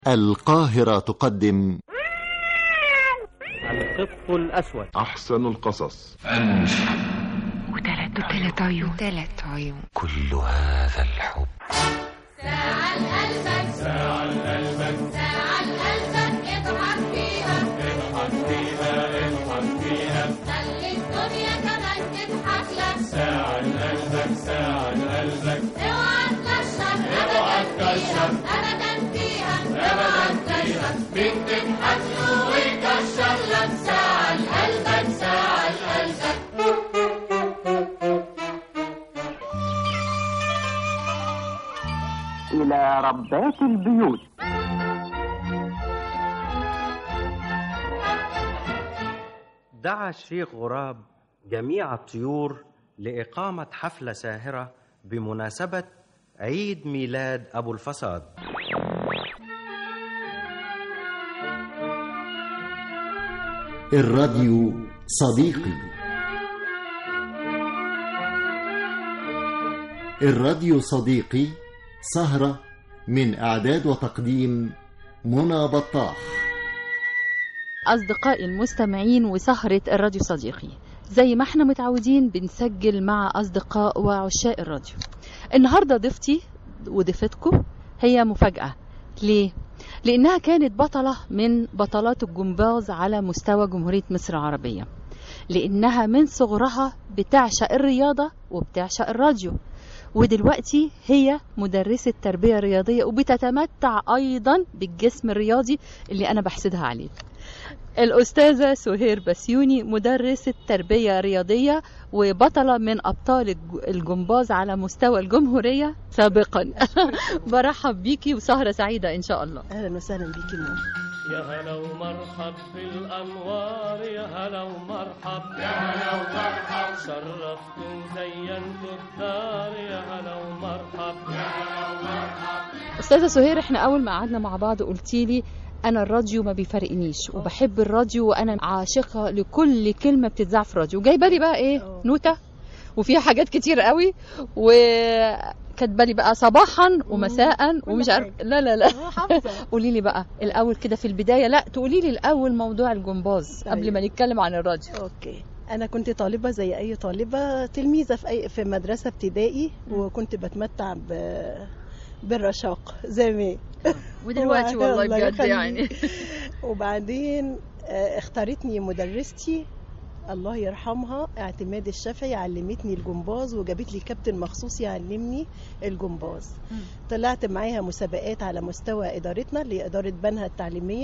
القاهرة تقدم القط الأسود. أحسن القصص. وثلاث عيون كل هذا الحب. ساعة لقلبك، ساعة لقلبك، ساعة لقلبك، اضحك فيها، اضحك فيها، اضحك فيها، خلي الدنيا كمان تضحك لك. ساعة لقلبك، ساعة لقلبك، اوعى تكشر، اوعى تكشر، أبدا فيها، اوعى تكشر، مين تضحك له ويكشر لك. ساعة لقلبك، ساعة لقلبك. إلى ربات البيوت. دعا الشيخ غراب جميع الطيور لإقامة حفلة ساهرة بمناسبة عيد ميلاد أبو الفصاد. الراديو صديقي. الراديو صديقي سهرة من إعداد وتقديم منى بطاح. أصدقائي المستمعين، وسهرة الراديو صديقي زي ما احنا متعودين بنسجل مع أصدقاء وعشاق الراديو. النهاردة ضيفتي وضيفتكم هي مفاجأة. ليه؟ لأنها كانت بطلة من بطلات الجمباز على مستوى جمهورية مصر العربية، لأنها من صغرها بتعشق الرياضة وبتعشق الراديو، ودلوقتي هي مدرسة تربية رياضية وبتتمتع أيضا بالجسم الرياضي اللي أنا بحسدها عليه. الأستاذة سهير بسيوني مدرسة تربية رياضية وبطلة من أبطال الجمباز على مستوى الجمهورية سابقا. برحب بيكي وسهرة سعيدة إن شاء الله. أهلا وسهلا بيكي نور. يا هلا ومرحب بالأنوار، يا هلا ومرحب، يا هلا ومرحب، شرفتوا زينتوا الدار، يا هلا ومرحب، يا هلا ومرحب. أستاذة سهير، إحنا أول ما قعدنا مع بعض قلتي لي أنا الراديو ما بيفرقنيش وبحب الراديو وأنا عاشقة لكل كلمة بتتذاع في الراديو. جايبة لي بقى إيه؟ نوتة وفيها حاجات كتير قوي، وكاتبه لي بقى صباحا ومساء ومش عارف. لا قولي لي بقى الأول كده في البداية. لا تقولي لي الأول موضوع الجمباز قبل ما نتكلم عن الراديو. أوكي. أنا كنت طالبة زي أي طالبة، تلميذة في مدرسة ابتدائي، وكنت بتمتع بالرشاق زمان. ودلوقتي والله بجد يعني. وبعدين اختارتني مدرستي الله يرحمها اعتماد الشافعي، علمتني الجمباز وجابت لي كابتن مخصوص يعلمني الجمباز. طلعت معاها مسابقات على مستوى إدارتنا اللي هي إدارة بنها التعليمية،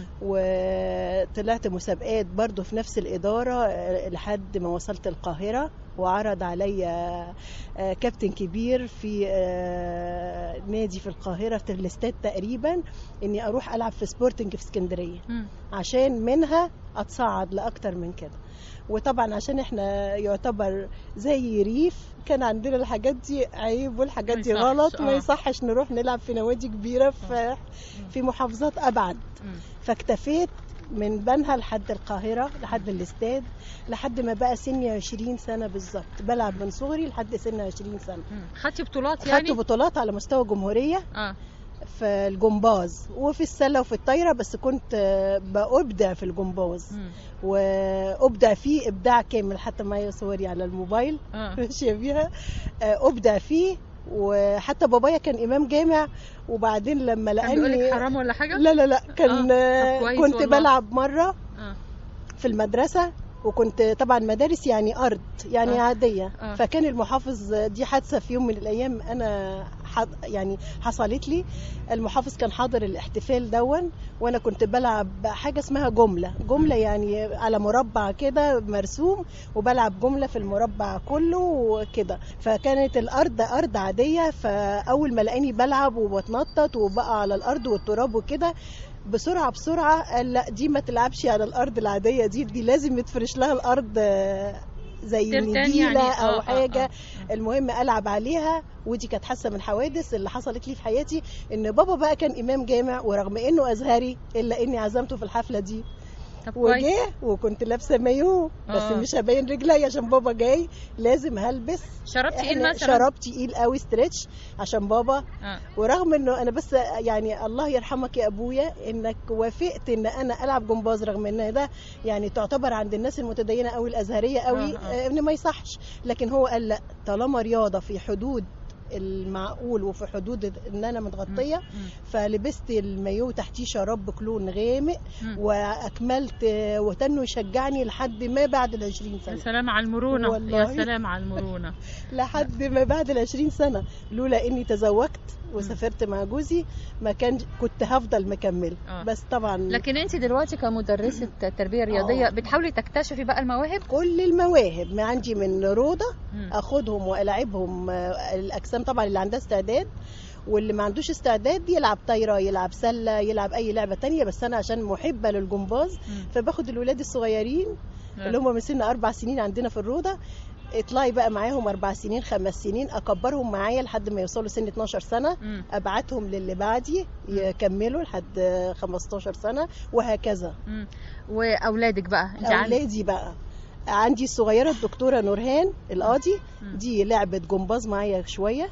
وطلعت مسابقات برضو في نفس الإدارة لحد ما وصلت القاهرة، وعرض عليا كابتن كبير في نادي في القاهرة في الاستاد تقريبا اني اروح العب في سبورتنج في اسكندرية عشان منها اتصعد لاكتر من كده. وطبعا عشان احنا يعتبر زي ريف كان عندنا الحاجات دي عيب والحاجات دي غلط، ما يصحش نروح نلعب في نوادي كبيرة في محافظات ابعد. فاكتفيت من بنها لحد القاهرة لحد الاستاد لحد ما بقى سني 20 سنة بالظبط، بلعب من صغري لحد سن 20 سنة. خدتي بطولات يعني؟ خدت بطولات على مستوى جمهورية في الجمباز وفي السلة وفي الطايرة، بس كنت بأبدع في الجمباز وأبدع فيه إبداع كامل، حتى معايا صوري على الموبايل ماشية بيها أبدع فيه. وحتى بابايا كان إمام جامع، وبعدين لما لقاني كان بيقولك حرام ولا حاجة؟ لا كان كنت والله. بلعب مرة في المدرسة، وكنت طبعا مدارس يعني أرض يعني عادية. فكان المحافظ، دي حادثة في يوم من الأيام أنا يعني حصلت لي، المحافظ كان حاضر الاحتفال دون، وأنا كنت بلعب حاجة اسمها جملة يعني على مربع كده مرسوم، وبلعب جملة في المربع كله وكده. فكانت الأرض أرض عادية، فأول ما لقاني بلعب وبتنطط وبقى على الأرض والتراب وكده، بسرعة قال لا دي ما تلعبش على الأرض العادية، دي لازم يتفرش لها الأرض زي نجيلة يعني أو حاجة. المهم ألعب عليها، ودي كانت حاسة من الحوادث اللي حصلت لي في حياتي، إن بابا بقى كان إمام جامع ورغم إنه أزهري إلا إني عزمته في الحفلة دي طب كويس. وجه وكنت لابسه مايو بس مش هبين رجلي عشان بابا جاي، لازم هلبس. شربتي ايه مثلا؟ شربت تقيل قوي ستريتش عشان بابا. ورغم انه انا بس يعني الله يرحمك يا ابويا انك وافقت ان انا العب جمباز، رغم ان ده يعني تعتبر عند الناس المتدينه قوي الازهريه قوي ان ما يصحش، لكن هو قال لا، طالما رياضه في حدود المعقول وفي حدود ان انا متغطيه، فلبست المايو تحتيه شراب بكلون غامق واكملت، وتنه يشجعني لحد ما بعد 20 سنه. يا سلام على المرونه، يا سلام على المرونه. لحد ما بعد 20 سنه، لولا اني تزوجت وسافرت مع جوزي ما كنت هفضل مكمل. بس طبعا لكن انت دلوقتي كمدرسه تربيه رياضيه بتحاولي تكتشفي بقى المواهب، كل المواهب ما عندي من روضه اخدهم والعبهم الاجسام طبعا اللي عندها استعداد، واللي ما عندوش استعداد يلعب طايره، يلعب سله، يلعب اي لعبه تانية. بس انا عشان محبه للجمباز فباخد الولاد الصغيرين اللي هم من سن 4 سنين عندنا في الروضه، اطلعي بقى معاهم 4 سنين 5 سنين، اكبرهم معايا لحد ما يوصلوا سن 12 سنه، ابعتهم للي بعدي يكملوا لحد 15 سنه وهكذا. واولادك بقى؟ اولادي بقى عندي الصغيره الدكتوره نورهان القاضي، دي لعبت جمباز معايا شويه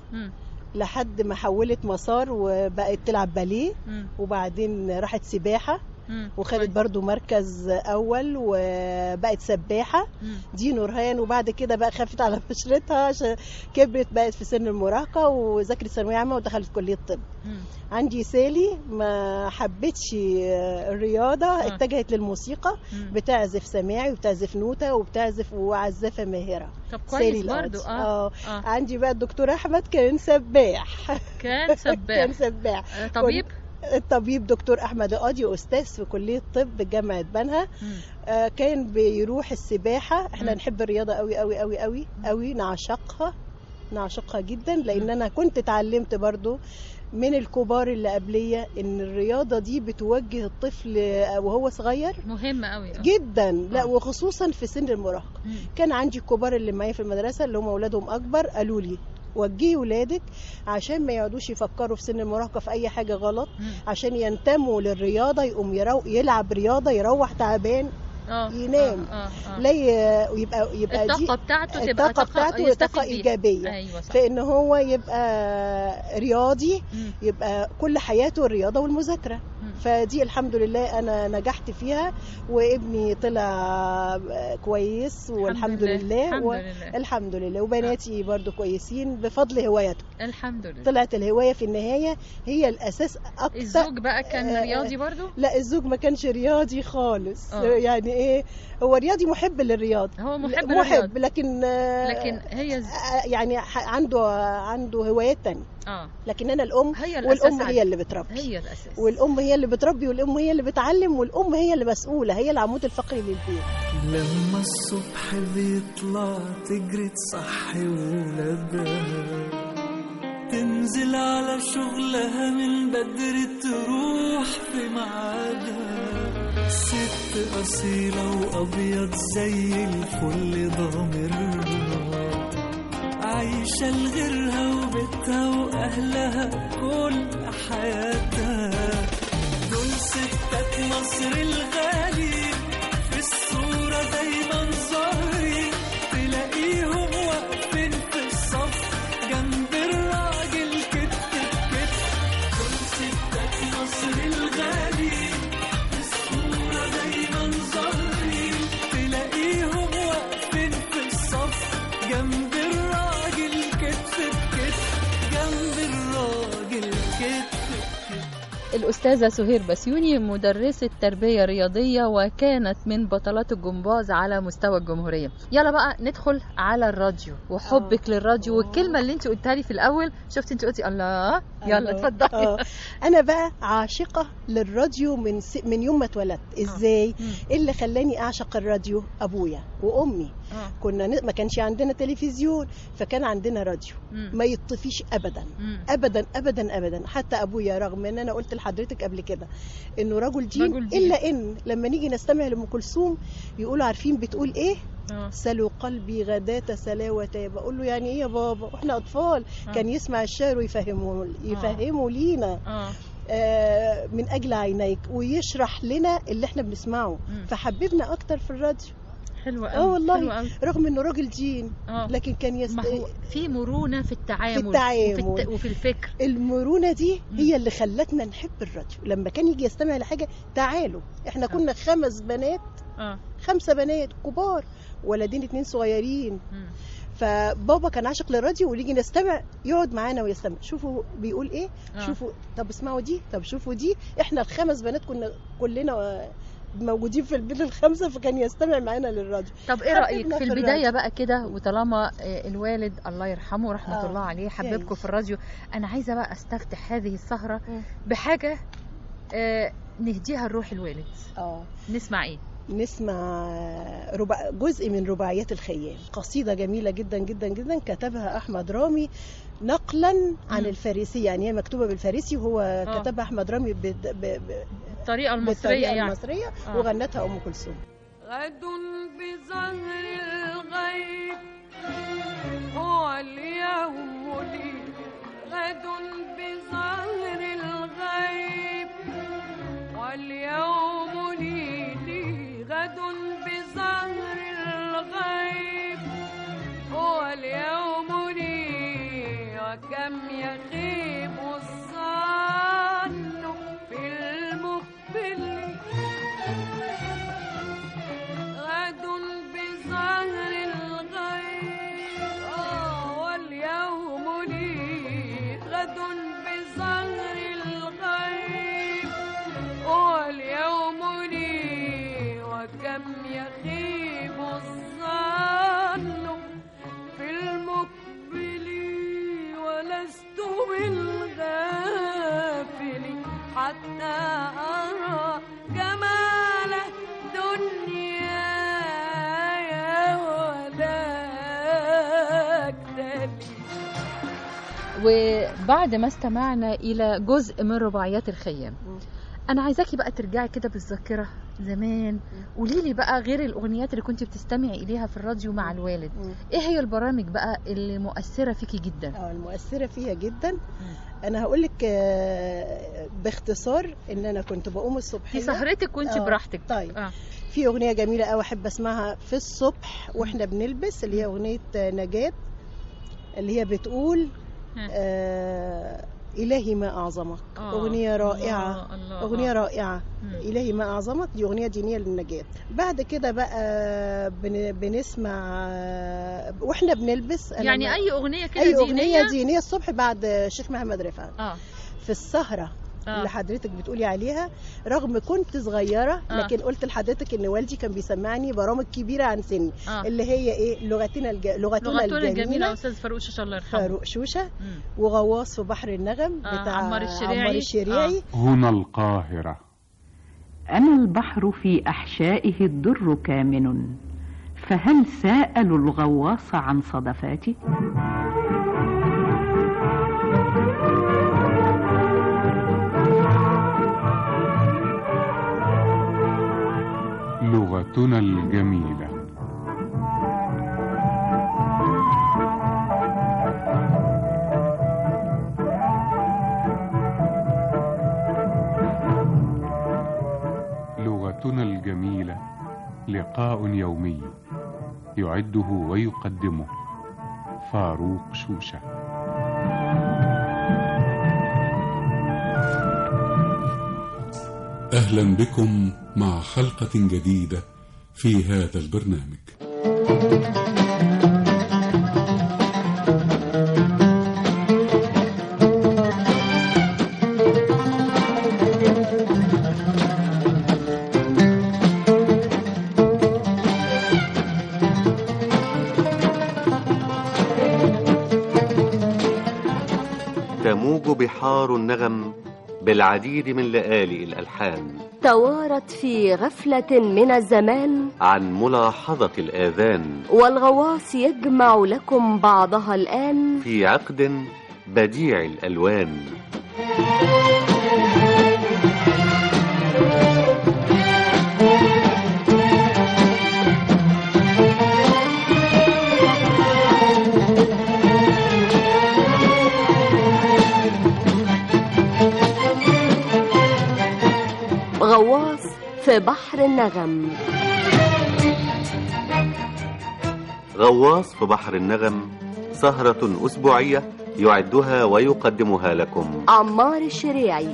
لحد ما حولت مسار وبقت تلعب باليه، وبعدين راحت سباحه وخدت برضو مركز اول وبقت سباحه. دي نورهان. وبعد كده بقى خافت على بشرتها عشان كبرت، بقت في سن المراهقه وذاكرت ثانويه عامه ودخلت كليه الطب. عندي سالي ما حبتش الرياضه، اتجهت للموسيقى، بتعزف سماعي وبتعزف نوته وبتعزف وعزافه ماهره. طب كويس برضو. عندي بقى الدكتور احمد كان سباح. كان سباح. طبيب؟ الطبيب دكتور احمد قاضي، استاذ في كليه طب جامعه بنها. كان بيروح السباحه. احنا نحب الرياضه قوي قوي قوي قوي قوي، نعشقها جدا، لان انا كنت اتعلمت برضو من الكبار اللي قبليه ان الرياضه دي بتوجه الطفل وهو صغير مهمه قوي جدا. لا وخصوصا في سن المراهقه. كان عندي الكبار اللي معايا في المدرسه اللي هم اولادهم اكبر قالوا لي وجهي ولادك عشان ما يقعدوش يفكروا في سن المراهقه في اي حاجه غلط، عشان ينتموا للرياضه، يقوم يلعب رياضه يروح تعبان ينام. لا يبقى الطاقه بتاعته تبقى طاقه ايجابيه. أيوة صح. فان هو يبقى رياضي، يبقى كل حياته الرياضه والمذاكره. فدي الحمد لله انا نجحت فيها، وابني طلع كويس والحمد لله. الحمد لله. وبناتي برضو كويسين بفضل هوايته. الحمد لله. طلعت الهوايه في النهايه هي الاساس اكتر. الزوج بقى كان رياضي برضو؟ لا الزوج ما كانش رياضي خالص. يعني ايه، هو رياضي محب للرياض، هو محب لكن هي يعني عنده هوايات تانية. لكن انا الام، والام هي اللي بتربي، هي الاساس، والام هي اللي بتربي، والام هي اللي بتعلم، والام هي اللي مسؤوله، هي العمود الفقري للبيت. لما الصبح بيطلع تجري تصحي ولادها، تنزل على شغلها من بدري تروح في ميعادها، ست أصيلة وأبيض زي الفل ضامرها، عايشة لغيرها وبيتها وأهلها كل حياتها. دول ستات مصر الغالي في الصورة دايما ظاهرين، تلاقيهم واقفين في الصف جنب الراجل كتف بكتف. دول ستات مصر الغالي في الصورة دايما ظاهرين، تلاقيهم واقفين في الصف جنب الراجل كتف بكتف، جنب الراجل كتف. الأستاذة سهير بسيوني مدرسة تربية رياضية وكانت من بطلات الجمباز على مستوى الجمهورية. يلا بقى ندخل على الراديو وحبك للراديو والكلمة اللي انت قلتها لي في الأول. شفت انت قلتي الله. يلا اتفضلي. أنا بقى عاشقة للراديو من يوم ما اتولدت. ازاي؟ اللي خلاني أعشق الراديو أبويا وأمي. ما كانش عندنا تلفزيون، فكان عندنا راديو ما يطفيش أبدا أبدا أبدا أبدا. حتى أبويا رغم ان أنا قلت لحضرتك قبل كده انه رجل دين، الا ان لما نيجي نستمع لأم كلثوم يقولوا عارفين بتقول ايه؟ سلوا قلبي غداة سلاوة. بقول له يعني ايه يا بابا واحنا اطفال؟ كان يسمع الشعر ويفهمه لينا. من اجل عينيك، ويشرح لنا اللي احنا بنسمعه، فحببنا اكتر في الراديو. حلوة قوي والله رغم انه راجل دين لكن كان ما هو في مرونة في التعامل, وفي الفكر. المرونة دي هي اللي خلتنا نحب الراديو. لما كان يجي يستمع لحاجة تعالوا، احنا كنا 5 بنات 5 بنات كبار، ولدين 2 صغيرين. فبابا كان عاشق للراديو، ونيجي نستمع يقعد معانا ويستمع، شوفوا بيقول ايه، شوفوا طب اسمعوا دي، طب شوفوا دي. احنا ال5 بنات كنا كلنا موجودين في البيت ال5، فكان يستمع معانا للراديو. طب ايه رأيك في البداية بقى كده، وطالما الوالد الله يرحمه رحمة الله عليه حببكم في الراديو، انا عايزة بقى استفتح هذه السهرة بحاجة نهديها لروح الوالد. نسمع ايه؟ نسمع جزء من رباعيات الخيام، قصيدة جميلة جدا جدا جدا كتبها أحمد رامي نقلا عن الفارسي، يعني هي مكتوبة بالفارسي وهو كتبها أحمد رامي بالطريقة المصرية يعني وغنتها أم كلثوم. غد بظهر الغيب هو اليوم لي، غد بظهر الغيب واليوم لي، غد بظهر الغيب هو اليوم لي، وكم يخيب الظن في المقبل. غد بظهر الغيب واليوم لي، غد بظهر الغيب واليوم لي، وكم يخيب الظن في المقبل، ولست بالغافل حتى أرى جمال الدنيا ولا أكتفي. وبعد ما استمعنا إلى جزء من رباعيات الخيام، أنا عايزاكي بقى ترجعي كده بالذاكرة زمان، قوليلي بقى غير الأغنيات اللي كنت بتستمعي إليها في الراديو مع الوالد، إيه هي البرامج بقى اللي مؤثرة فيكي جدا؟ المؤثرة فيها جدا أنا هقولك باختصار إن أنا كنت بقوم الصبح في سهرتك وانت براحتك. طيب في أغنية جميلة أوي أحب أسمعها في الصبح وإحنا بنلبس، اللي هي أغنية نجاة، اللي هي بتقول إلهي ما أعظمك. أغنية رائعة. أغنية رائعة. إلهي ما أعظمك، دي أغنية دينية للنجاة. بعد كده بقى بنسمع وإحنا بنلبس، يعني أي أغنية كده أي أغنية دينية الصبح بعد الشيخ محمد رفعت. في السهرة اللي حضرتك بتقولي عليها، رغم كنت صغيرة لكن قلت لحضرتك ان والدي كان بيسمعني برامج كبيرة عن سني، اللي هي ايه، لغتنا الجميلة استاذ فاروق شوشة الله يرحمه، فاروق شوشة، وغواص في بحر النغم بتاع عمار الشريعي. هنا القاهرة. أنا البحر في أحشائه الدر كامن، فهل سألوا الغواص عن صدفاتي؟ لغتنا الجميلة. لغتنا الجميلة لقاء يومي يعده ويقدمه فاروق شوشة. أهلا بكم مع حلقة جديدة في هذا البرنامج. تموج بحار النغم بالعديد من لآلئ الألحان، توارت في غفلة من الزمان عن ملاحظة الآذان، والغواص يجمع لكم بعضها الآن في عقد بديع الألوان. غواص في بحر النغم. غواص في بحر النغم، سهرة أسبوعية يعدها ويقدمها لكم عمار الشريعي.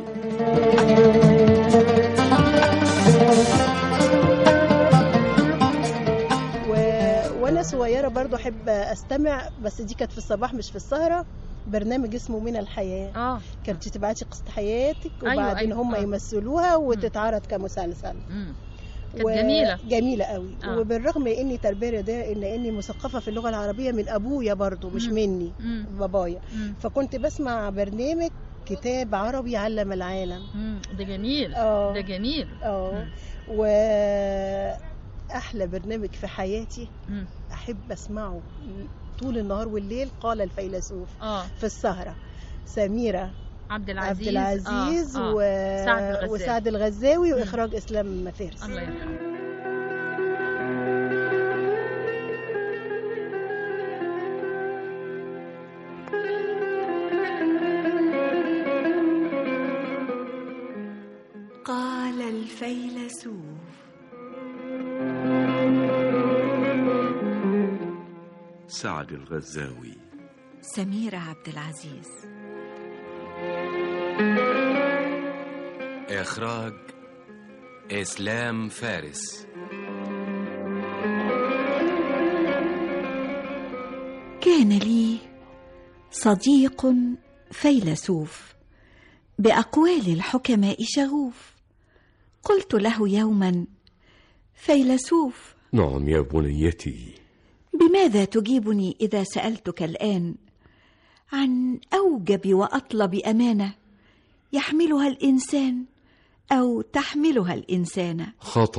وانا صغيره برضو احب استمع، بس دي كانت في الصباح مش في السهره، برنامج اسمه من الحياه. كانت تبعتي قصه حياتك وبعدين هم يمثلوها وتتعرض كمسلسل. كانت جميله جميله قوي. وبالرغم من اني تربيه رياضيه ان اني مثقفه في اللغه العربيه من ابويا برضو مش مني، بابايا. فكنت بسمع برنامج كتاب عربي علم العالم. ده جميل. ده جميل. واحلى برنامج في حياتي احب اسمعه طول النهار والليل، قال الفيلسوف في السهره، سميرة عبد العزيز وسعد الغزاوي واخراج اسلام فارس. الله يرحمه. قال الفيلسوف. سعد الغزاوي. سميرة عبد العزيز. إخراج إسلام فارس. كان لي صديق فيلسوف بأقوال الحكماء شغوف. قلت له يوما: فيلسوف. نعم يا بنيتي. بماذا تجيبني إذا سألتك الآن عن أوجب وأطلب أمانة يحملها الإنسان أو تحملها الإنسان؟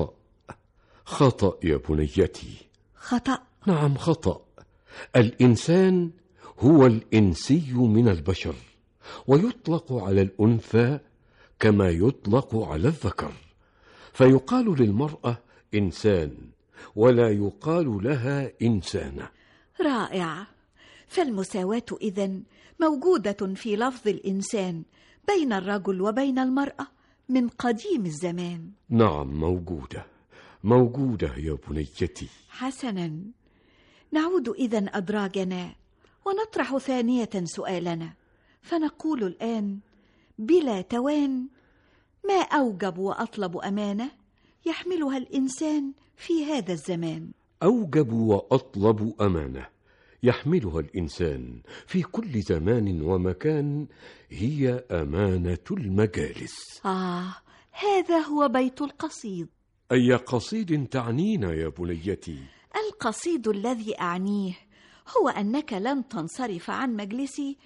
خطأ يا بنيتي. خطأ؟ نعم خطأ. الإنسان هو الإنسي من البشر، ويطلق على الأنثى كما يطلق على الذكر، فيقال للمرأة إنسان ولا يقال لها إنسانة. رائع. فالمساواة إذن موجودة في لفظ الإنسان بين الرجل وبين المرأة من قديم الزمان. نعم موجودة يا بنيتي. حسنا، نعود إذن أدراجنا ونطرح ثانية سؤالنا، فنقول الآن بلا توان: ما أوجب وأطلب أمانة يحملها الإنسان في هذا الزمان؟ أوجب وأطلب أمانة يحملها الإنسان في كل زمان ومكان هي أمانة المجالس. هذا هو بيت القصيد. أي قصيد تعنينا يا بنيتي؟ القصيد الذي أعنيه هو أنك لن تنصرف عن مجلسي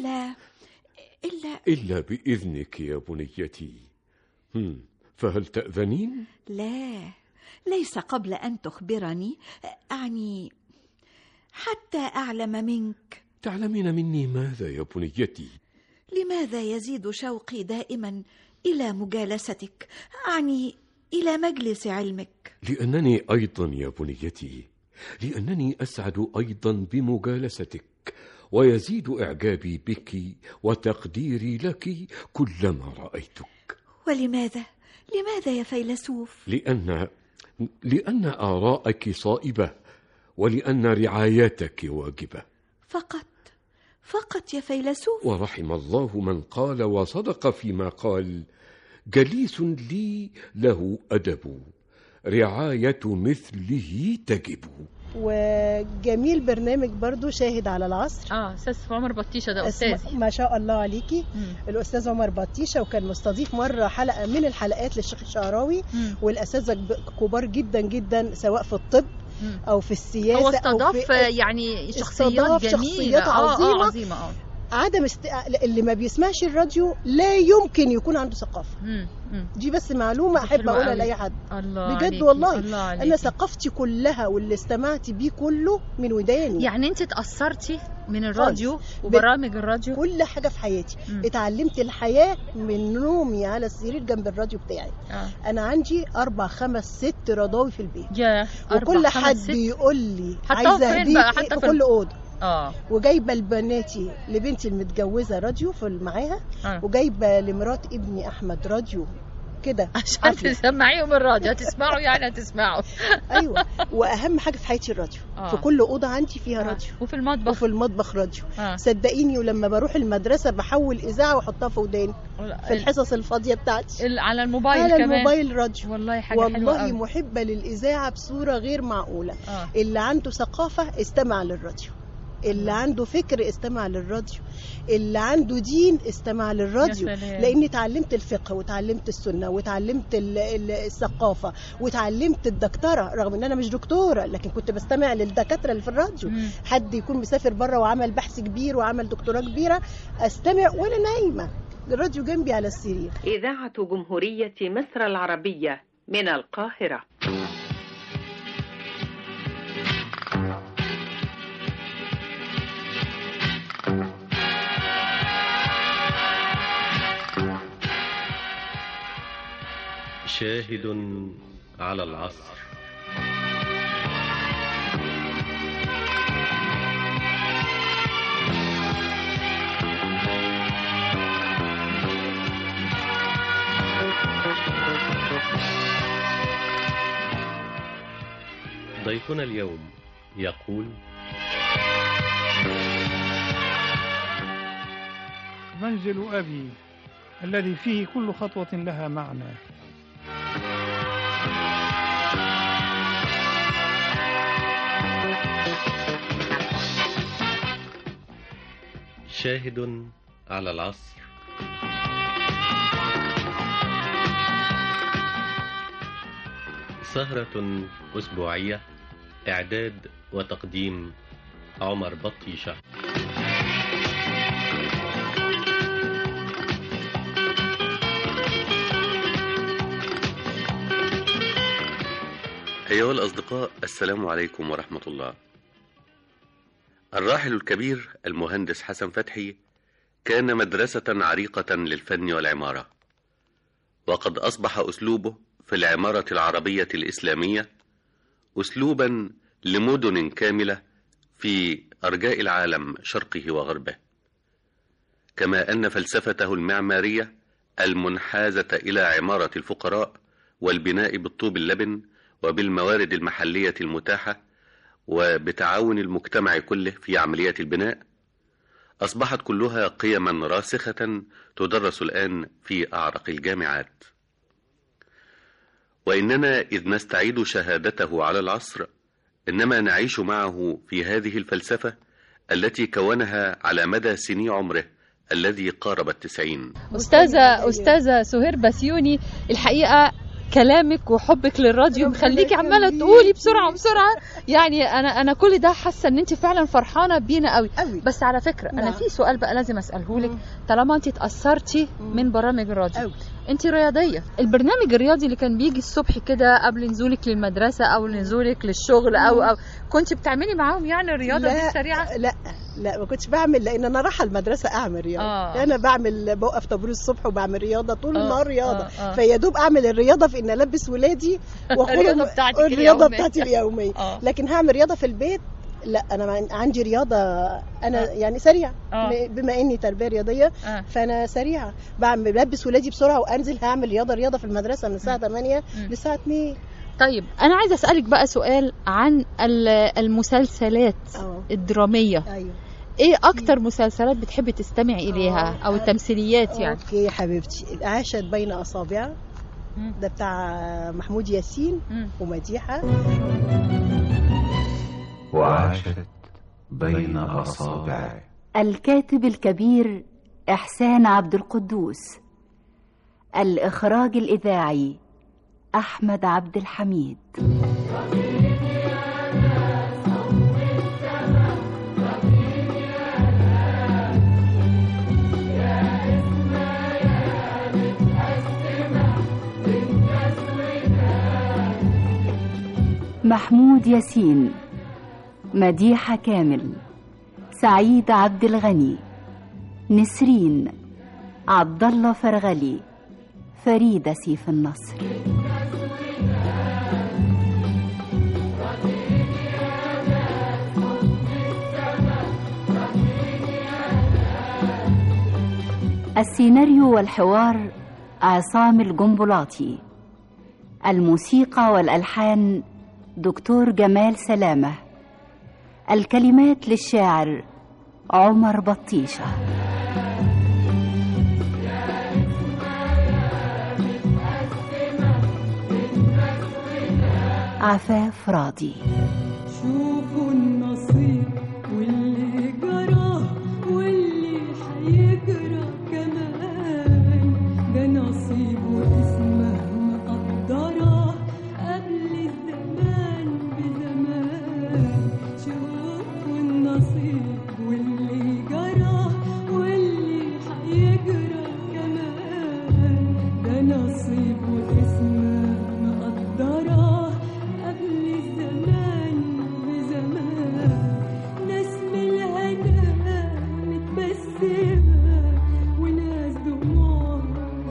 إلا بإذنك يا بنيتي. فهل تأذنين؟ لا، ليس قبل أن تخبرني، أعني حتى أعلم منك. تعلمين مني ماذا يا بنيتي؟ لماذا يزيد شوقي دائما إلى مجالستك، أعني إلى مجلس علمك؟ لأنني أيضا يا بنيتي، لأنني أسعد أيضا بمجالستك، ويزيد إعجابي بك وتقديري لك كلما رأيتك. ولماذا يا فيلسوف؟ لأن آراءك صائبة، ولأن رعايتك واجبة. فقط يا فيلسوف. ورحم الله من قال وصدق فيما قال: جليس لي له أدب، رعاية مثله تجب. وجميل برنامج برضو شاهد على العصر. أستاذ عمر بطيشة ده أستاذي ما شاء الله عليكي. الأستاذ عمر بطيشة، وكان مستضيف مرة حلقة من الحلقات للشيخ الشعراوي، والأساتذة كبار جدا جدا سواء في الطب أو في السياسة. هو استضاف يعني شخصيات جميلة، شخصيات عظيمة. اللي ما بيسمعش الراديو لا يمكن يكون عنده ثقافة. دي بس معلومة أحب أقولها لأي حد بجد والله. أنا ثقافتي كلها واللي استمعت بيه كله من وداني. يعني أنت تأثرتي من الراديو وبرامج الراديو؟ كل حاجة في حياتي. اتعلمت الحياة من نومي على السرير جنب الراديو بتاعي. أنا عندي 4 5 6 رضاوي في البيت، وكل حد يقول لي عايزة في كل أوضة. وجايبه لبناتي، لبنتي المتجوزه راديو في معاها، وجايبه لمرات ابني احمد راديو كده عشان تسمعيهم الراديو، هتسمعوا يعني هتسمعوا. ايوه، واهم حاجه في حياتي الراديو. في كل اوضه عندي فيها راديو، وفي المطبخ راديو. صدقيني، ولما بروح المدرسه بحول اذاعه واحطها في وداني في الحصص الفاضيه بتاعتي على الموبايل على كمان. الموبايل راديو. والله حاجه حلوه والله قوي. محبه للاذاعه بصوره غير معقوله. اللي عنده ثقافه استمع للراديو، اللي عنده فكر استمع للراديو، اللي عنده دين استمع للراديو. لاني اتعلمت الفقه وتعلمت السنه وتعلمت الثقافه وتعلمت الدكتوره، رغم ان انا مش دكتوره لكن كنت بستمع للدكاتره اللي في الراديو. حد يكون مسافر بره وعمل بحث كبير وعمل دكتوراه كبيره، استمع وانا نايمه، الراديو جنبي على السرير. إذاعة جمهورية مصر العربية من القاهرة. شاهد على العصر. ضيفنا اليوم يقول: منزل أبي الذي فيه كل خطوة لها معنى. شاهد على العصر. سهرة أسبوعية، إعداد وتقديم عمر بطيشة. أيها الأصدقاء، السلام عليكم ورحمة الله. الراحل الكبير المهندس حسن فتحي كان مدرسة عريقة للفن والعمارة، وقد أصبح أسلوبه في العمارة العربية الإسلامية أسلوبا لمدن كاملة في أرجاء العالم شرقه وغربه، كما أن فلسفته المعمارية المنحازة إلى عمارة الفقراء والبناء بالطوب اللبن وبالموارد المحلية المتاحة وبتعاون المجتمع كله في عملية البناء، أصبحت كلها قيما راسخة تدرس الآن في أعرق الجامعات. وإننا إذ نستعيد شهادته على العصر إنما نعيش معه في هذه الفلسفة التي كونها على مدى سني عمره الذي قارب 90. أستاذة سهير بسيوني، الحقيقة كلامك وحبك للراديو مخليكي عماله تقولي بسرعه. يعني انا كل ده حاسه ان انت فعلا فرحانه بينا قوي. بس على فكره انا في سؤال بقى لازم اساله لك، طالما انت اتاثرتي من برامج الراديو، انت رياضيه، البرنامج الرياضي اللي كان بيجي الصبح كده قبل نزولك للمدرسه او نزولك للشغل او كنت بتعملي معاهم يعني الرياضه دي سريعه؟ لا ما كنتش بعمل، لان انا رايحه المدرسه اعمل رياضه. انا بعمل بطابور الصبح وبعمل رياضه طول النهار رياضه. فيا دوب اعمل الرياضه في ان البس ولادي واخدهم الرياضه بتاعتي اليوميه. لكن هعمل رياضه في البيت لا، انا عندي رياضه انا يعني سريعه بما اني تربيه رياضيه فانا سريعه، بلبس ولادي بسرعه وانزل هعمل رياضه في المدرسه من الساعه 8 للساعه 2. طيب انا عايزه اسالك بقى سؤال عن المسلسلات الدراميه. ايوه، ايه اكتر مسلسلات بتحبي تستمعي اليها او التمثيليات يعني؟ اوكي يا حبيبتي، عاشت بين اصابع، ده بتاع محمود ياسين ومديحه. وعاشت بين اصابع. الكاتب الكبير إحسان عبد القدوس. الإخراج الإذاعي أحمد عبد الحميد. محمود ياسين، مديحة كامل، سعيد عبد الغني، نسرين، عبد الله فرغلي، فريدة سيف النصر. السيناريو والحوار عصام الجنبلاطي. الموسيقى والألحان دكتور جمال سلامة. الكلمات للشاعر عمر بطيشة. عفاف راضي. شوفوا النصيب واللي جرى واللي هيجرى كمان، ده نصيب واسمه مقدره قبل الزمان بزمان. شوفوا النصيب واللي جرى واللي هيجرى كمان، ده نصيب واسمه مقدره قبل الزمان بزمان. نسم الهنا متبسمة وناس دموع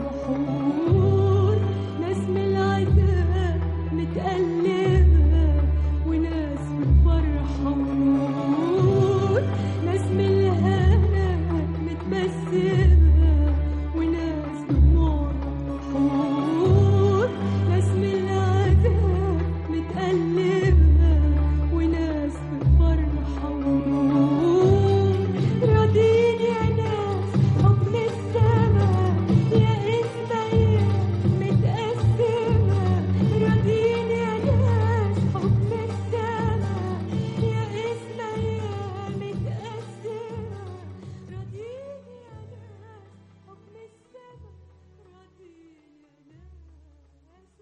بحور، نسم العذاب متألمة وناس في فرحة ونور. نسم الهنا متبسمة وناس دموع بحور، نسم العذاب متألمة وناس في فرحة ونور. راضين يا ناس حكم السما يا إسماعيل متقسمة، راضين يا ناس حكم السما يا إسماعيل متقسمة، راضين يا ناس حكم السما، راضين يا ناس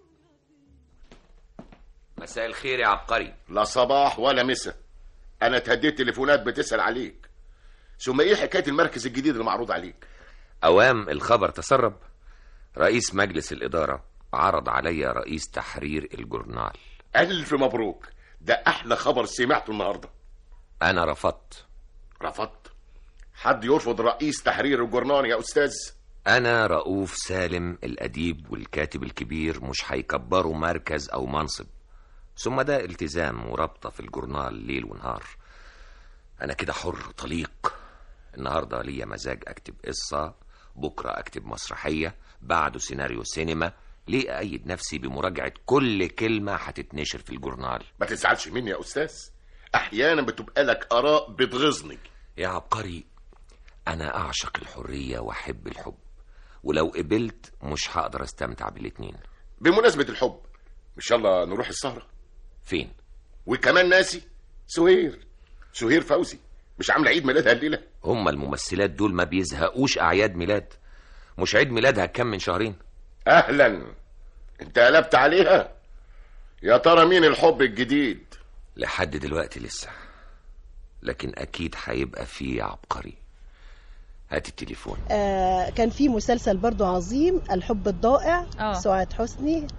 مساء الخير يا عبقري. لا صباح ولا مسا، انا اتهديت تليفونات بتسأل عليك. ثم ايه حكاية المركز الجديد اللي معروض عليك؟ اوام الخبر تسرب. رئيس مجلس الإدارة عرض عليا رئيس تحرير الجورنال. الف مبروك، ده احلى خبر سمعته النهاردة. انا رفضت. رفضت؟ حد يرفض رئيس تحرير الجورنال يا استاذ؟ انا رؤوف سالم الأديب والكاتب الكبير مش هيكبروا مركز او منصب، ثم ده التزام ورابطة في الجورنال ليل ونهار. أنا كده حر طليق. النهاردة ليا مزاج أكتب قصة، بكرة أكتب مسرحية، بعده سيناريو سينما. ليه أأيد نفسي بمراجعة كل كلمة هتتنشر في الجورنال؟ ما تزعلش مني يا أستاذ، أحيانا بتبقى لك آراء بتغيظني. يا عبقري، أنا أعشق الحرية وأحب الحب، ولو قبلت مش هقدر أستمتع بالاتنين. بمناسبة الحب، إن شاء الله نروح السهرة. فين؟ وكمان ناسي سهير فوزي مش عامله عيد ميلادها الليله. هم الممثلات دول ما بيزهقوش اعياد ميلاد. مش عيد ميلادها كم من شهرين. اهلا، انت قلبت عليها. يا ترى مين الحب الجديد؟ لحد دلوقتي لسه، لكن اكيد هيبقى فيه عبقري. هات التليفون. كان في مسلسل برضو عظيم، الحب الضائع. سعاد حسني.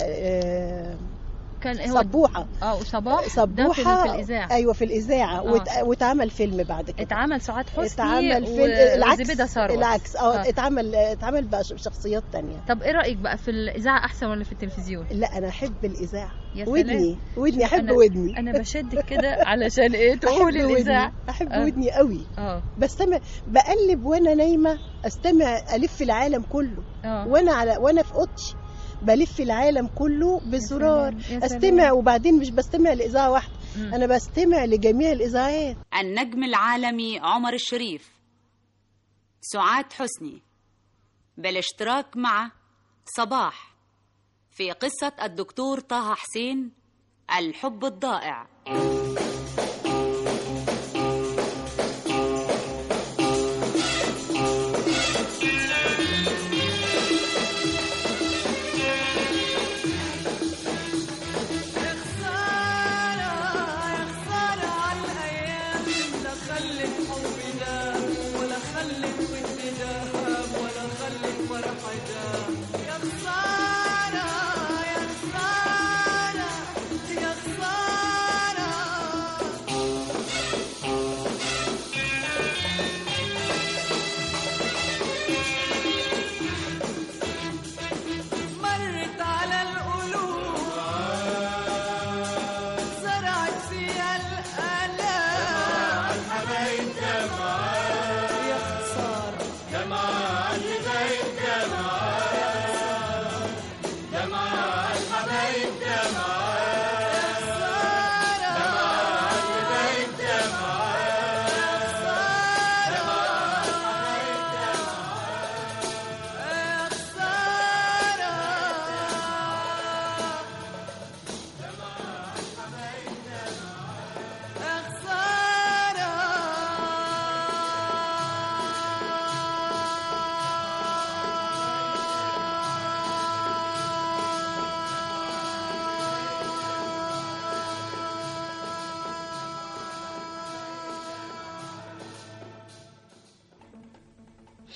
كان صبوحة. صبوحة في الإذاعة. أيوة في الإذاعة. واتعمل فيلم بعد كده. اتعمل سعاد حسني. اتعمل فيلم وزبيدة ثروت. العكس. اتعمل بقى بشخصيات تانية. طب إيه رأيك بقى، في الإذاعة أحسن ولا في التلفزيون؟ لا أنا أحب الإذاعة. ودني أحب ودني. أنا بشدك كده على إيه تقولي الإذاعة. أحب ودني قوي. بستمع، بقلب وأنا نايمة أستمع، ألف العالم كله. وأنا في أوضتي بلف العالم كله بزرار استمع. وبعدين مش بستمع لإذاعة واحدة، أنا بستمع لجميع الإذاعات. النجم العالمي عمر الشريف، سعاد حسني، بالاشتراك مع صباح في قصة الدكتور طه حسين الحب الضائع.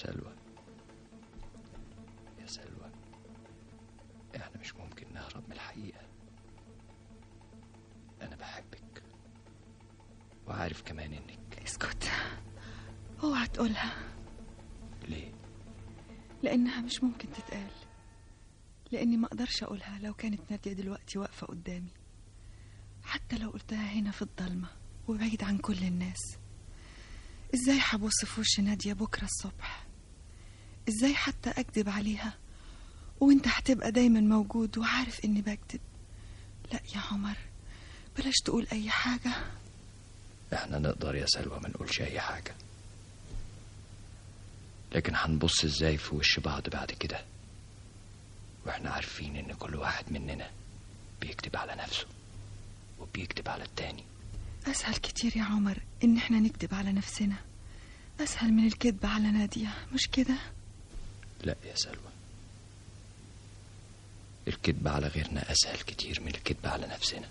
سلوى، يا سلوى، احنا مش ممكن نهرب من الحقيقة. أنا بحبك وعارف كمان إنك. اسكت، اوعى تقولها. ليه؟ لأنها مش ممكن تتقال، لأني ما أقدرش أقولها لو كانت نادية دلوقتي واقفة قدامي. حتى لو قلتها هنا في الضلمة وبعيد عن كل الناس، إزاي هبص في وش نادية بكرة الصبح؟ إزاي حتى أكذب عليها وإنت هتبقى دايما موجود وعارف إني بكذب؟ لا يا عمر، بلاش تقول أي حاجة. احنا نقدر يا سلوى ما نقولش أي حاجة، لكن هنبص إزاي في وش بعض بعد كده واحنا عارفين إن كل واحد مننا بيكذب على نفسه وبيكذب على التاني. أسهل كتير يا عمر إن احنا نكذب على نفسنا، أسهل من الكذب على نادية، مش كده؟ لا يا سلوى، الكذب على غيرنا أسهل كتير من الكذب على نفسنا.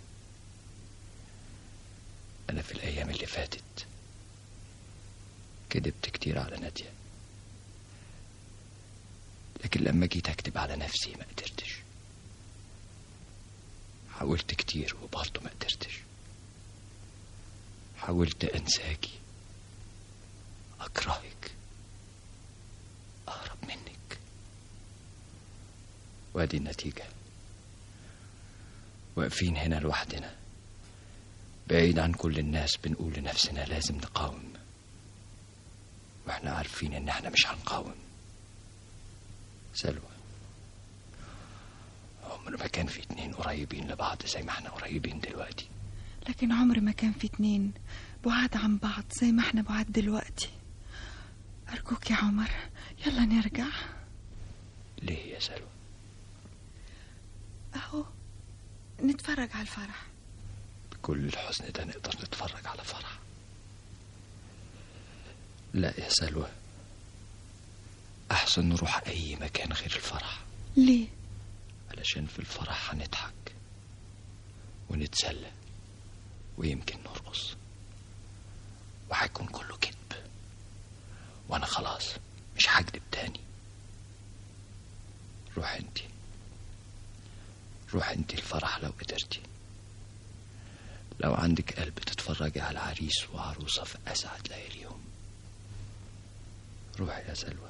أنا في الأيام اللي فاتت كذبت كتير على نادية، لكن لما جيت أكذب على نفسي ما قدرتش. حاولت كتير وبرضه ما قدرتش. حاولت أنساكي، أكرهك، أهرب منك، وادي النتيجة. واقفين هنا لوحدنا بعيد عن كل الناس، بنقول لنفسنا لازم نقاوم، واحنا عارفين ان احنا مش هنقاوم. سلوى، عمر ما كان في اتنين قريبين لبعض زي ما احنا قريبين دلوقتي. لكن عمر ما كان في اتنين بعاد عن بعض زي ما احنا بعاد دلوقتي. أرجوك يا عمر، يلا نرجع. ليه يا سلوى؟ أهو نتفرج على الفرح. بكل الحزن ده نقدر نتفرج على فرح؟ لا يا سلوى، أحسن نروح أي مكان غير الفرح. ليه؟ علشان في الفرح هنضحك ونتسلى ويمكن نرقص، وهيكون كله كذب، وأنا خلاص مش هكذب تاني. روح انتي، روح انتي الفرح لو قدرتي، لو عندك قلب تتفرجي على عريس وعروسة في أسعد لياليهم. روحي يا سلوى،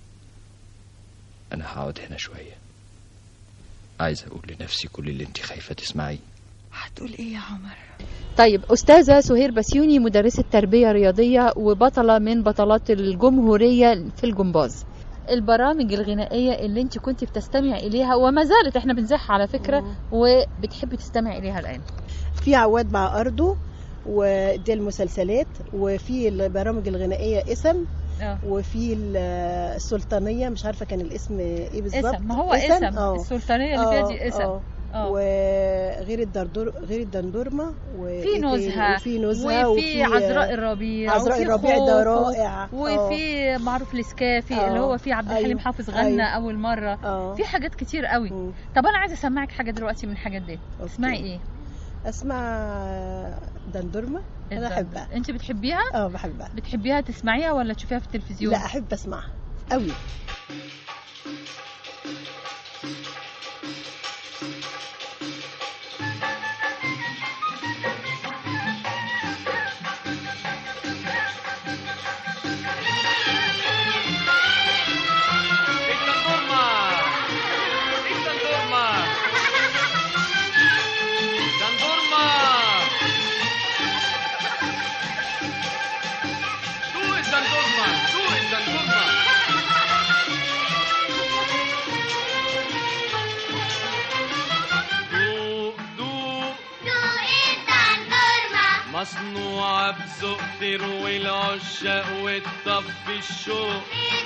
أنا هقعد هنا شوية، عايز أقول لنفسي كل اللي انتي خايفة تسمعيه. هتقول إيه يا عمر؟ طيب، أستاذة سهير بسيوني، مدرسة تربية رياضية وبطلة من بطلات الجمهورية في الجمباز. البرامج الغنائية اللي انت كنت بتستمع إليها وما زالت احنا بنزحها على فكرة وبتحبي تستمع إليها الآن؟ في عواد مع أرضه، ودي المسلسلات، وفي البرامج الغنائية اسم، وفي السلطانية، مش عارفة كان الاسم ايه بالظبط. اسم، ما هو اسم السلطانية اللي فيها دي اسم. وغير غير الدندورمة، وفي نزهة وفي عذراء الربيع، ده رائع. وفي معروف الاسكافي اللي هو فيه عبد الحليم حافظ غنى أول مرة. في حاجات كتير قوي. طب أنا عايزة أسمعك حاجة دلوقتي من الحاجات دي. اسمعي ايه؟ اسمع دندورمة. انا احبها. انت بتحبيها؟ بحبها. بتحبيها تسمعيها ولا تشوفيها في التلفزيون؟ لا، احب اسمعها قوي. مصنوعة بذوق تروي العشاق وتطفي الشوق.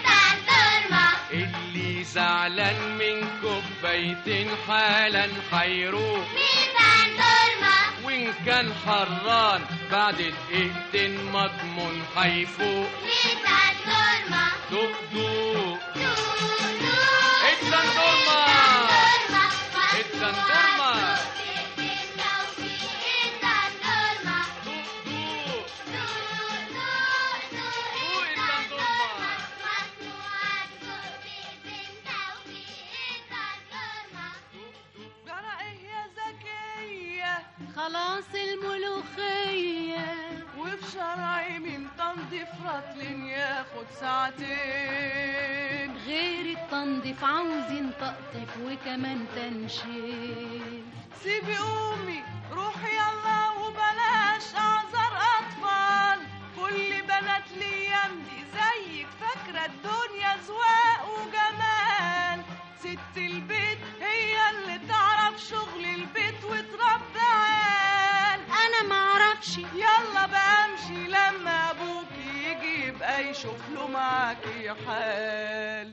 اللي زعلان من كوبايتين حالا حيروق. وإن كان حران بعد دقيقتين مضمون حيفوق. دوق دوق الدندورما، الدندورما. خلاص الملوخية، وفي شرعي من تنظيف رطل ياخد ساعتين، غير التنظيف عاوزين تقطيف وكمان تنشيف. سيبي قومي روحي يلا وبلاش اعذار اطفال، كل بنات ليام دي زيك فاكرة الدنيا زواق وجمال، ست البيت هي اللي تعرف شغل البيت وتربي عيال. انا معرفش، يلا بقى امشي لما ابوك يجي يبقى يشوف له معاكي حال.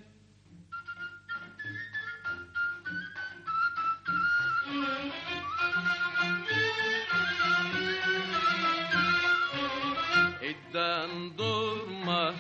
الدندورمة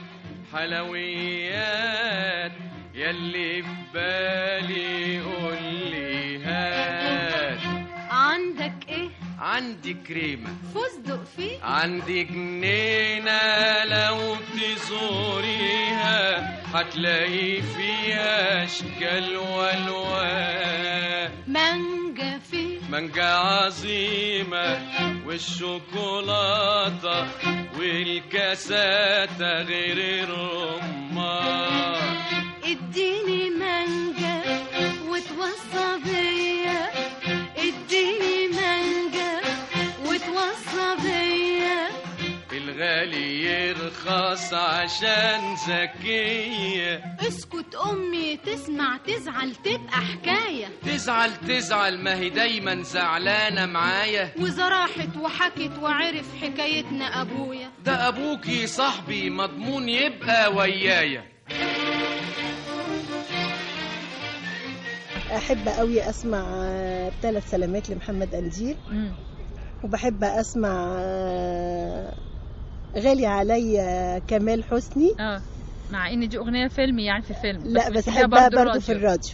حلويات يلي في بالي قولي هات. عندك ايه؟ عندي كريمة فستق فيه، عندي جنينة لو تزوريها هتلاقي فيها اشكال والوان. مانجا فيه، مانجا عظيمة والشوكولاتة والكاساتة غير الرمان. اديني مانجا وتوصى بيا، اديني مانجا وتوصى بيا. الغالي يرخص عشان ذكية. اسكت امي تسمع تزعل تبقى حكاية. تزعل ما هي دايما زعلانة معايا. وإذا راحت وحكت وعرف حكايتنا ابويا. ده ابوكي صاحبي مضمون يبقى ويايا. احب قوي اسمع 3 سلامات لمحمد قنديل، وبحب اسمع غالي عليا كمال حسني. مع ان دي اغنيه فيلمي يعني في فيلم، لا بس بحبها برضو في الراديو.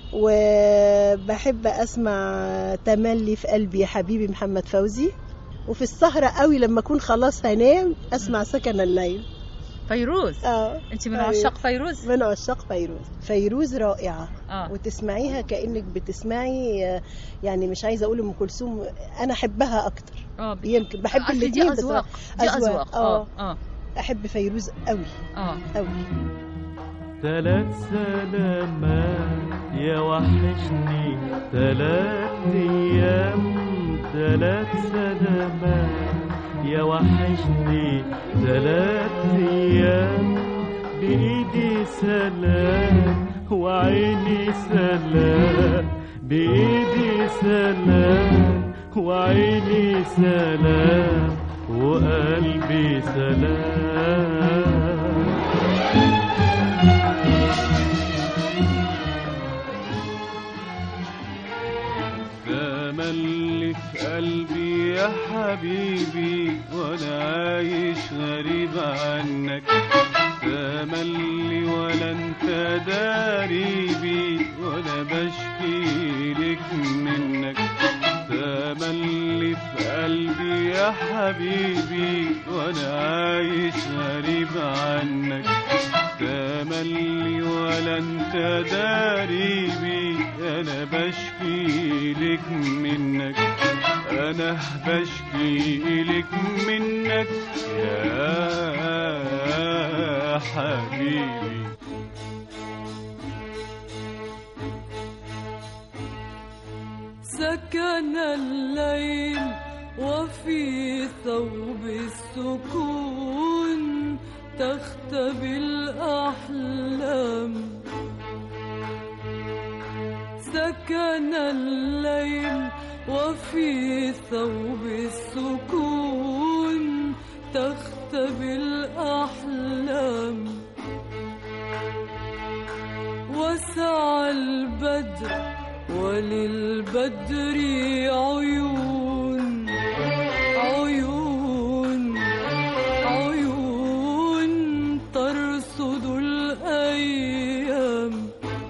وبحب اسمع تملي في قلبي يا حبيبي محمد فوزي. وفي السهره قوي لما اكون خلاص هنام اسمع سكن الليل فيروز. انت من عشاق فيروز؟ من عشاق فيروز رائعه. وتسمعيها كانك بتسمعي، يعني مش عايزه اقول ام كلثوم، انا احبها اكتر. يمكن بحب الاثنين بس دي اذواق. احب فيروز قوي قوي. 3 سلامات يا وحشني 3 ايام، 3 سلامات يا وحشني 3 ايام، بايدي سلام وعيني سلام، بايدي سلام وعيني سلام وقلبي سلام. تملي في قلبي يا حبيبي وانا عايش غريب عنك، تملي ولا انت داريبي وانا بشكي لك منك، تملي في قلبي يا حبيبي وانا عايش غريب عنك، تملي ولا انت داريبي انا بشكي لك منك، انا بشكي لك منك يا حبيبي. سكن الليل وفي ثوب السكون تختبي الأحلام، سكن الليل وفي ثوب السكون تختبي الأحلام، وسع البدر وللبدر عيون، عيون عيون ترصد الأيام،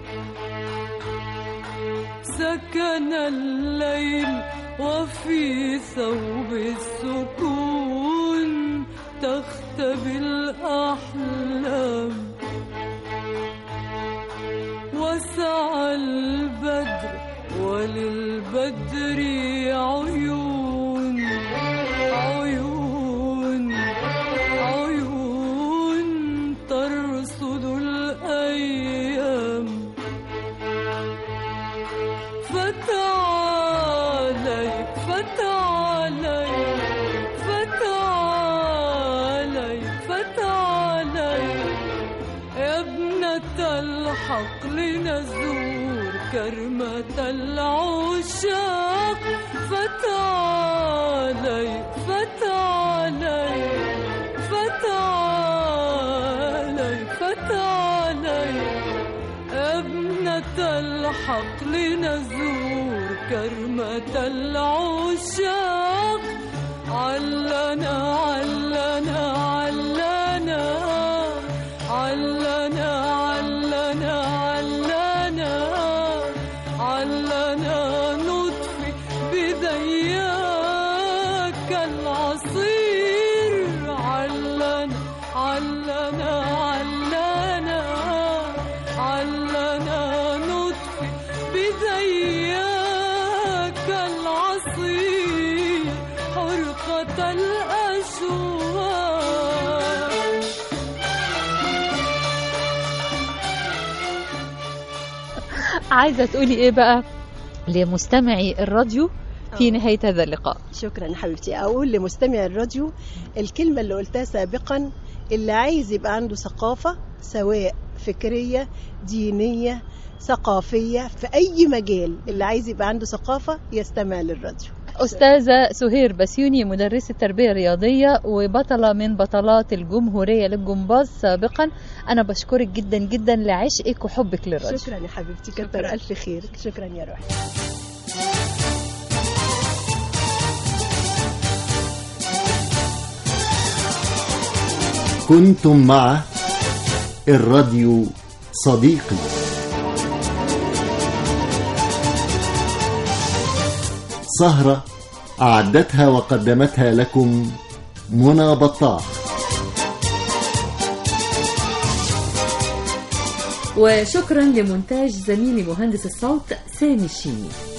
سكن الليل وفي ثوب السكون تختبي الأحلام، وسع البدر وللبدر عيون، فتعالي فتعالي فتعالي يا ابنة الحقل نزور كرمة العشاق فتعالي فتعالي فتعالي فتعالي ابنة الحقل نزور كرمة العشاق علنا علنا علنا علنا علنا علنا علنا نطفي بذياك العصير علنا علنا علنا علنا نطفي بذياك العصير حرقة الأشواق. عايزة تقولي ايه بقى لمستمعي الراديو في نهاية هذا اللقاء؟ شكرا حبيبتي. أقول لمستمع الراديو الكلمة اللي قلتها سابقا، اللي عايز يبقى عنده ثقافة سواء فكرية دينية ثقافية في أي مجال، اللي عايز يبقى عنده ثقافة يستمع للراديو. أستاذة سهير بسيوني، مدرسة تربية رياضية وبطلة من بطلات الجمهورية للجمباز سابقا، أنا بشكرك جدا جدا لعشقك وحبك للراديو. شكرا يا حبيبتي، كتر ألف خير. شكرا يا روحي. كنتم مع الراديو صديقي، سهرة أعدتها وقدمتها لكم منى بطاح. وشكرا لمونتاج زميلي مهندس الصوت سامي الشيني.